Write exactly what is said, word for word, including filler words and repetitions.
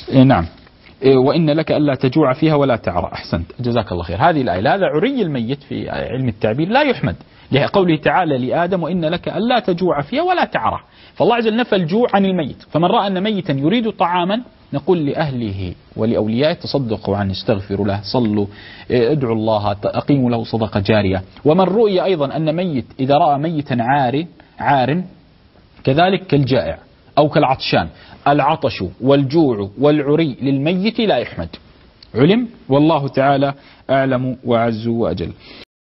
نعم. وإن لك ألا تجوع فيها ولا تعرى. أحسنت، جزاك الله خير. هذه الآية، هذا عري الميت في علم التعبير لا يحمد، لقوله تعالى لآدم وإن لك ألا تجوع فيها ولا تعرى. فالله عز وجل نفى الجوع عن الميت. فمن رأى أن ميتا يريد طعاما نقول لأهله ولأوليائه تصدقوا عنه، استغفروا له، صلوا، ادعوا الله، أقيموا له صدقة جارية. ومن رؤي أيضا أن ميت إذا رأى ميتا عار عار كذلك كالجائع أو كالعطشان، العطش والجوع والعري للميت لا يحمد. علم، والله تعالى أعلم وأعز وأجل.